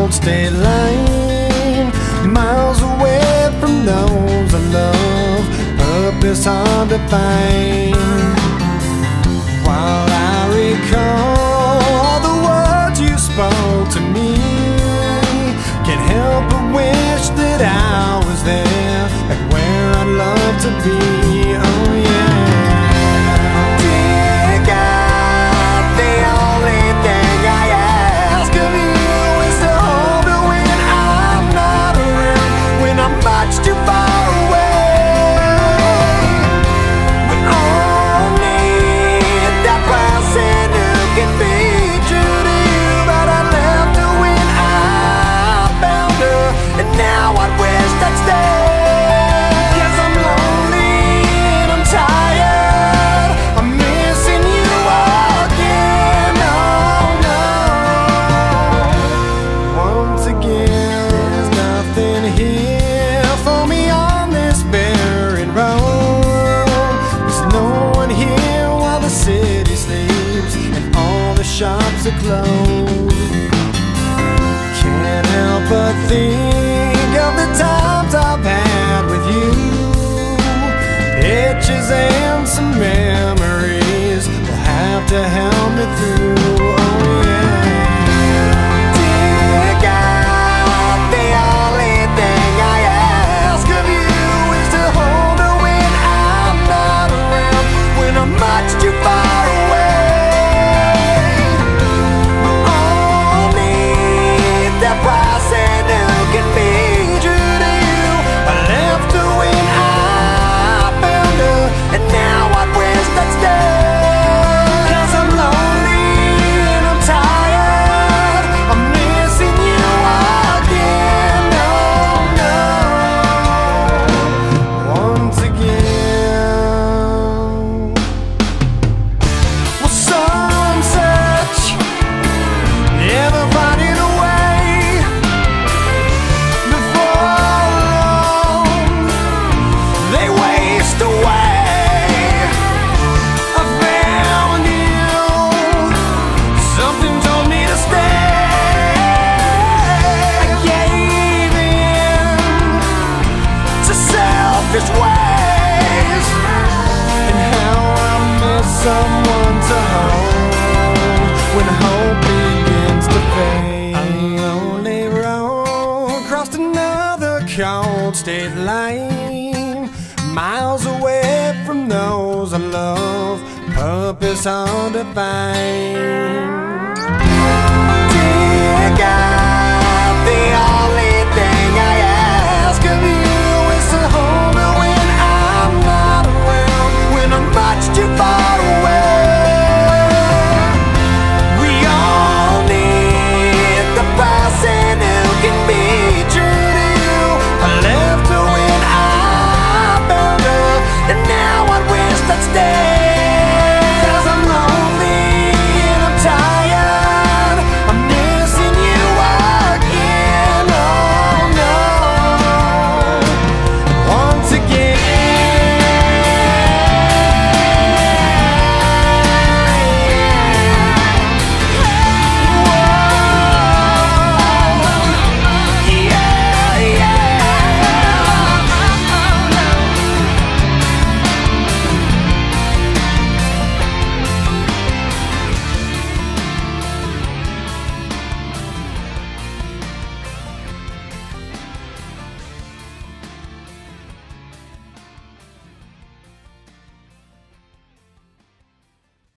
cold state line, miles away from those I love, purpose hard to find. While I recall the words you spoke to me, can't help but wish that I was there, like where I'd love to be. Oh yeah. Dear God, the only thing I ask of you is to hold me when I'm not around, when I'm much too far away. We all need that person who can be true to you, but I left her when I found her, and now I wish I'd stay. 'Cause I'm lonely and I'm tired, I'm missing you again. Oh no. Once again, there's nothing here for me on this barren road. There's no one here while the city sleeps and all the shops are closed. Can't help but think of the times I've had with you, pictures and some memories will have to help me through. Oh yeah. Dear God, the only thing I ask of you is to hold her when I'm not around, when I'm much too far away. We all need that person who can be true to you. I left her when I found her, and now I wish I'd stay. 'Cause I'm lonely and I'm tired, I'm missing you again. Oh no. Once again. Well, some search, never finding a way. Before long, they waste away. I found you, something told me to stay. I gave in to selfish ways, and how I miss someone to hold when hope begins to fade. A lonely road crossed another cold state line, miles away from those I love, purpose hard to find.